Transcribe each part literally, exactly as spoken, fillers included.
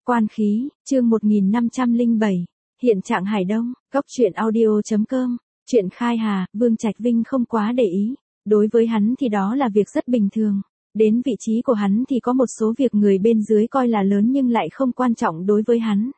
Quan khí, chương một nghìn năm trăm lẻ bảy, hiện trạng Hải Đông, góc truyện audio chấm com, chuyện khai hà, Vương Trạch Vinh không quá để ý, đối với hắn thì đó là việc rất bình thường, đến vị trí của hắn thì có một số việc người bên dưới coi là lớn nhưng lại không quan trọng đối với hắn.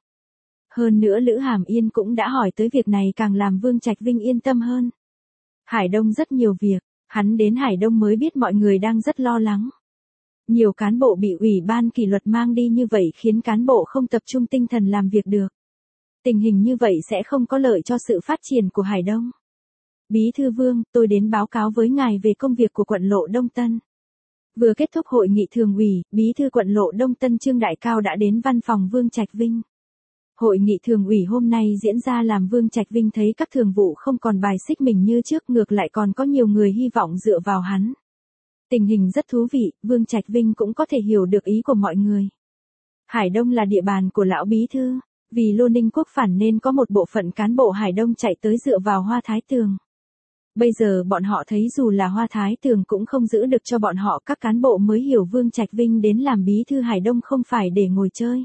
Hơn nữa Lữ Hàm Yên cũng đã hỏi tới việc này càng làm Vương Trạch Vinh yên tâm hơn. Hải Đông rất nhiều việc, hắn đến Hải Đông mới biết mọi người đang rất lo lắng. Nhiều cán bộ bị ủy ban kỷ luật mang đi như vậy khiến cán bộ không tập trung tinh thần làm việc được. Tình hình như vậy sẽ không có lợi cho sự phát triển của Hải Đông. Bí thư Vương, tôi đến báo cáo với ngài về công việc của quận Lộ Đông Tân. Vừa kết thúc hội nghị thường ủy, bí thư quận Lộ Đông Tân Trương Đại Cao đã đến văn phòng Vương Trạch Vinh. Hội nghị thường ủy hôm nay diễn ra làm Vương Trạch Vinh thấy các thường vụ không còn bài xích mình như trước, ngược lại còn có nhiều người hy vọng dựa vào hắn. Tình hình rất thú vị, Vương Trạch Vinh cũng có thể hiểu được ý của mọi người. Hải Đông là địa bàn của lão bí thư, vì Lô Ninh Quốc phản nên có một bộ phận cán bộ Hải Đông chạy tới dựa vào Hoa Thái Tường. Bây giờ bọn họ thấy dù là Hoa Thái Tường cũng không giữ được cho bọn họ, các cán bộ mới hiểu Vương Trạch Vinh đến làm bí thư Hải Đông không phải để ngồi chơi.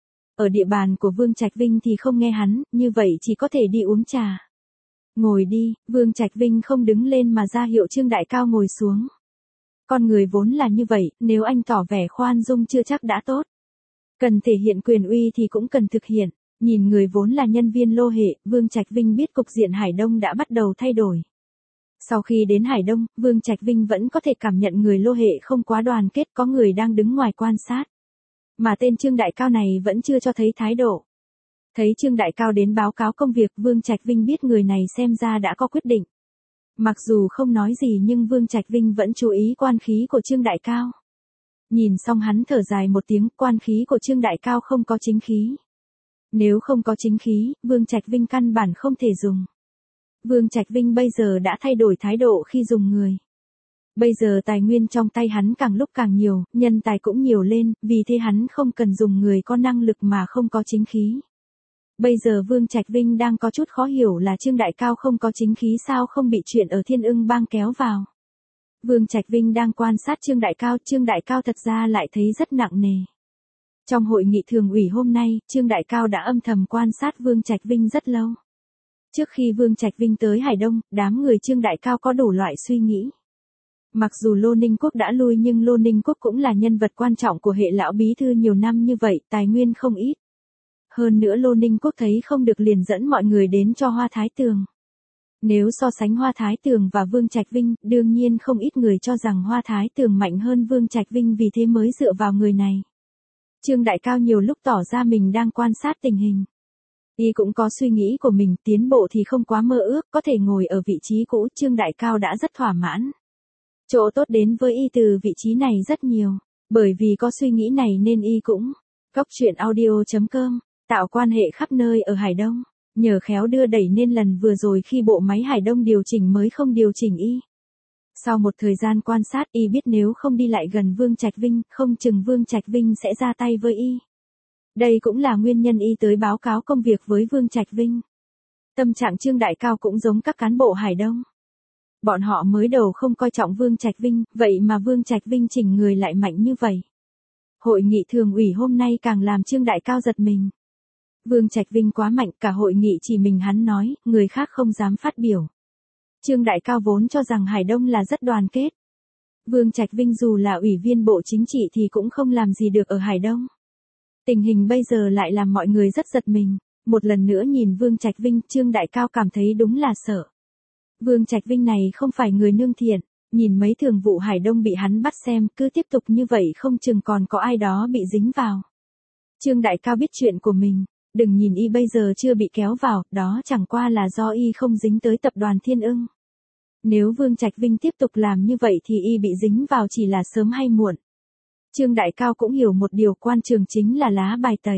Ở địa bàn của Vương Trạch Vinh thì không nghe hắn, như vậy chỉ có thể đi uống trà. Ngồi đi, Vương Trạch Vinh không đứng lên mà ra hiệu Trương Đại Cao ngồi xuống. Con người vốn là như vậy, nếu anh tỏ vẻ khoan dung chưa chắc đã tốt. Cần thể hiện quyền uy thì cũng cần thực hiện. Nhìn người vốn là nhân viên Lô Hệ, Vương Trạch Vinh biết cục diện Hải Đông đã bắt đầu thay đổi. Sau khi đến Hải Đông, Vương Trạch Vinh vẫn có thể cảm nhận người Lô Hệ không quá đoàn kết, có người đang đứng ngoài quan sát. Mà tên Trương Đại Cao này vẫn chưa cho thấy thái độ. Thấy Trương Đại Cao đến báo cáo công việc, Vương Trạch Vinh biết người này xem ra đã có quyết định. Mặc dù không nói gì nhưng Vương Trạch Vinh vẫn chú ý quan khí của Trương Đại Cao. Nhìn xong hắn thở dài một tiếng, quan khí của Trương Đại Cao không có chính khí. Nếu không có chính khí, Vương Trạch Vinh căn bản không thể dùng. Vương Trạch Vinh bây giờ đã thay đổi thái độ khi dùng người. Bây giờ tài nguyên trong tay hắn càng lúc càng nhiều, nhân tài cũng nhiều lên, vì thế hắn không cần dùng người có năng lực mà không có chính khí. Bây giờ Vương Trạch Vinh đang có chút khó hiểu là Trương Đại Cao không có chính khí sao không bị chuyện ở Thiên Ưng Bang kéo vào. Vương Trạch Vinh đang quan sát Trương Đại Cao, Trương Đại Cao thật ra lại thấy rất nặng nề. Trong hội nghị thường ủy hôm nay, Trương Đại Cao đã âm thầm quan sát Vương Trạch Vinh rất lâu. Trước khi Vương Trạch Vinh tới Hải Đông, đám người Trương Đại Cao có đủ loại suy nghĩ. Mặc dù Lô Ninh Quốc đã lui nhưng Lô Ninh Quốc cũng là nhân vật quan trọng của hệ lão bí thư nhiều năm như vậy, tài nguyên không ít. Hơn nữa Lô Ninh Quốc thấy không được liền dẫn mọi người đến cho Hoa Thái Tường. Nếu so sánh Hoa Thái Tường và Vương Trạch Vinh, đương nhiên không ít người cho rằng Hoa Thái Tường mạnh hơn Vương Trạch Vinh, vì thế mới dựa vào người này. Trương Đại Cao nhiều lúc tỏ ra mình đang quan sát tình hình. Y cũng có suy nghĩ của mình, tiến bộ thì không quá mơ ước, có thể ngồi ở vị trí cũ, Trương Đại Cao đã rất thỏa mãn. Chỗ tốt đến với Y từ vị trí này rất nhiều, bởi vì có suy nghĩ này nên Y cũng góc truyện audio chấm com, tạo quan hệ khắp nơi ở Hải Đông, nhờ khéo đưa đẩy nên lần vừa rồi khi bộ máy Hải Đông điều chỉnh mới không điều chỉnh Y. Sau một thời gian quan sát, Y biết nếu không đi lại gần Vương Trạch Vinh, không chừng Vương Trạch Vinh sẽ ra tay với Y. Đây cũng là nguyên nhân Y tới báo cáo công việc với Vương Trạch Vinh. Tâm trạng Trương Đại Cao cũng giống các cán bộ Hải Đông. Bọn họ mới đầu không coi trọng Vương Trạch Vinh, vậy mà Vương Trạch Vinh chỉnh người lại mạnh như vậy. Hội nghị thường ủy hôm nay càng làm Trương Đại Cao giật mình. Vương Trạch Vinh quá mạnh, cả hội nghị chỉ mình hắn nói, người khác không dám phát biểu. Trương Đại Cao vốn cho rằng Hải Đông là rất đoàn kết. Vương Trạch Vinh dù là ủy viên Bộ Chính trị thì cũng không làm gì được ở Hải Đông. Tình hình bây giờ lại làm mọi người rất giật mình. Một lần nữa nhìn Vương Trạch Vinh, Trương Đại Cao cảm thấy đúng là sợ. Vương Trạch Vinh này không phải người nương thiện, nhìn mấy thường vụ Hải Đông bị hắn bắt xem, cứ tiếp tục như vậy không chừng còn có ai đó bị dính vào. Trương Đại Cao biết chuyện của mình, đừng nhìn Y bây giờ chưa bị kéo vào, đó chẳng qua là do Y không dính tới tập đoàn Thiên Ưng. Nếu Vương Trạch Vinh tiếp tục làm như vậy thì Y bị dính vào chỉ là sớm hay muộn. Trương Đại Cao cũng hiểu một điều, quan trường chính là lá bài tẩy.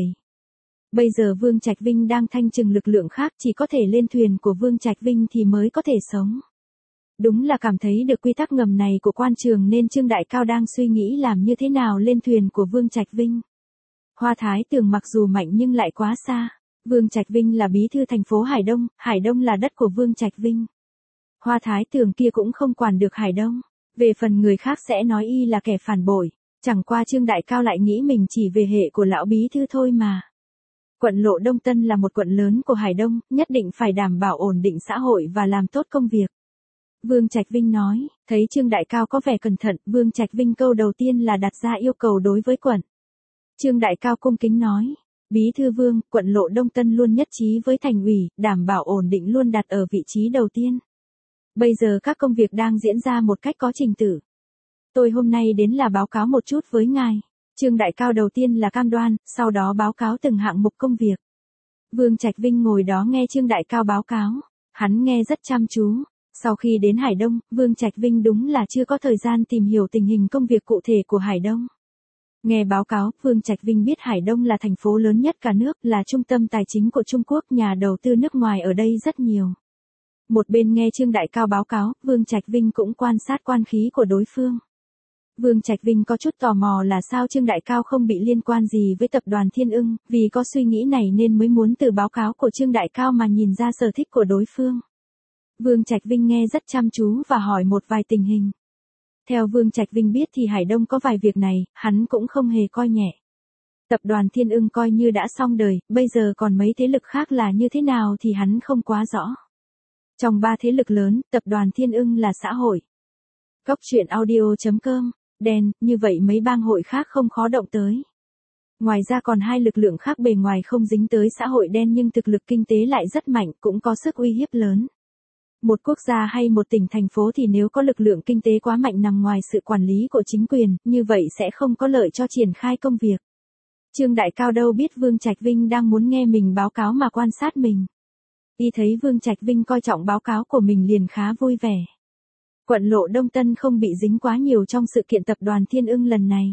Bây giờ Vương Trạch Vinh đang thanh trừng lực lượng khác, chỉ có thể lên thuyền của Vương Trạch Vinh thì mới có thể sống. Đúng là cảm thấy được quy tắc ngầm này của quan trường nên Trương Đại Cao đang suy nghĩ làm như thế nào lên thuyền của Vương Trạch Vinh. Hoa Thái Tường mặc dù mạnh nhưng lại quá xa. Vương Trạch Vinh là bí thư thành phố Hải Đông, Hải Đông là đất của Vương Trạch Vinh. Hoa Thái Tường kia cũng không quản được Hải Đông. Về phần người khác sẽ nói Y là kẻ phản bội. Chẳng qua Trương Đại Cao lại nghĩ mình chỉ về hệ của lão bí thư thôi mà. Quận Lộ Đông Tân là một quận lớn của Hải Đông, nhất định phải đảm bảo ổn định xã hội và làm tốt công việc. Vương Trạch Vinh nói, thấy Trương Đại Cao có vẻ cẩn thận, Vương Trạch Vinh câu đầu tiên là đặt ra yêu cầu đối với quận. Trương Đại Cao cung kính nói, Bí thư Vương, quận Lộ Đông Tân luôn nhất trí với thành ủy, đảm bảo ổn định luôn đặt ở vị trí đầu tiên. Bây giờ các công việc đang diễn ra một cách có trình tự. Tôi hôm nay đến là báo cáo một chút với ngài. Trương Đại Cao đầu tiên là cam đoan, sau đó báo cáo từng hạng mục công việc. Vương Trạch Vinh ngồi đó nghe Trương Đại Cao báo cáo. Hắn nghe rất chăm chú. Sau khi đến Hải Đông, Vương Trạch Vinh đúng là chưa có thời gian tìm hiểu tình hình công việc cụ thể của Hải Đông. Nghe báo cáo, Vương Trạch Vinh biết Hải Đông là thành phố lớn nhất cả nước, là trung tâm tài chính của Trung Quốc, nhà đầu tư nước ngoài ở đây rất nhiều. Một bên nghe Trương Đại Cao báo cáo, Vương Trạch Vinh cũng quan sát quan khí của đối phương. Vương Trạch Vinh có chút tò mò là sao Trương Đại Cao không bị liên quan gì với tập đoàn Thiên Ưng, vì có suy nghĩ này nên mới muốn từ báo cáo của Trương Đại Cao mà nhìn ra sở thích của đối phương. Vương Trạch Vinh nghe rất chăm chú và hỏi một vài tình hình. Theo Vương Trạch Vinh biết thì Hải Đông có vài việc này, hắn cũng không hề coi nhẹ. Tập đoàn Thiên Ưng coi như đã xong đời, bây giờ còn mấy thế lực khác là như thế nào thì hắn không quá rõ. Trong ba thế lực lớn, tập đoàn Thiên Ưng là xã hội. Góc truyện audio chấm com, đen, như vậy mấy bang hội khác không khó động tới. Ngoài ra còn hai lực lượng khác bề ngoài không dính tới xã hội đen nhưng thực lực kinh tế lại rất mạnh, cũng có sức uy hiếp lớn. Một quốc gia hay một tỉnh thành phố thì nếu có lực lượng kinh tế quá mạnh nằm ngoài sự quản lý của chính quyền, như vậy sẽ không có lợi cho triển khai công việc. Trương Đại Cao đâu biết Vương Trạch Vinh đang muốn nghe mình báo cáo mà quan sát mình. Y thấy Vương Trạch Vinh coi trọng báo cáo của mình liền khá vui vẻ. Quận Lộ Đông Tân không bị dính quá nhiều trong sự kiện tập đoàn Thiên Ưng lần này.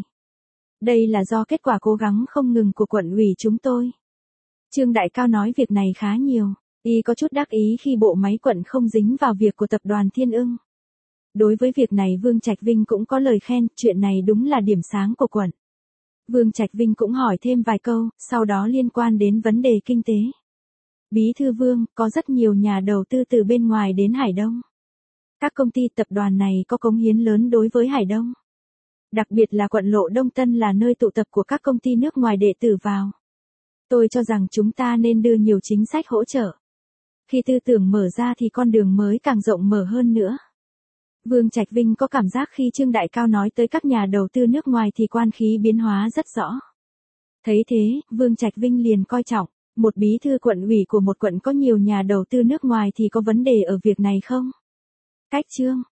Đây là do kết quả cố gắng không ngừng của quận ủy chúng tôi. Trương Đại Cao nói việc này khá nhiều. Y có chút đắc ý khi bộ máy quận không dính vào việc của tập đoàn Thiên Ưng. Đối với việc này Vương Trạch Vinh cũng có lời khen, chuyện này đúng là điểm sáng của quận. Vương Trạch Vinh cũng hỏi thêm vài câu, sau đó liên quan đến vấn đề kinh tế. Bí thư Vương, có rất nhiều nhà đầu tư từ bên ngoài đến Hải Đông. Các công ty tập đoàn này có cống hiến lớn đối với Hải Đông. Đặc biệt là quận Lộ Đông Tân là nơi tụ tập của các công ty nước ngoài đệ tử vào. Tôi cho rằng chúng ta nên đưa nhiều chính sách hỗ trợ. Khi tư tưởng mở ra thì con đường mới càng rộng mở hơn nữa. Vương Trạch Vinh có cảm giác khi Trương Đại Cao nói tới các nhà đầu tư nước ngoài thì quan khí biến hóa rất rõ. Thấy thế, Vương Trạch Vinh liền coi trọng, một bí thư quận ủy của một quận có nhiều nhà đầu tư nước ngoài thì có vấn đề ở việc này không? Cách Trương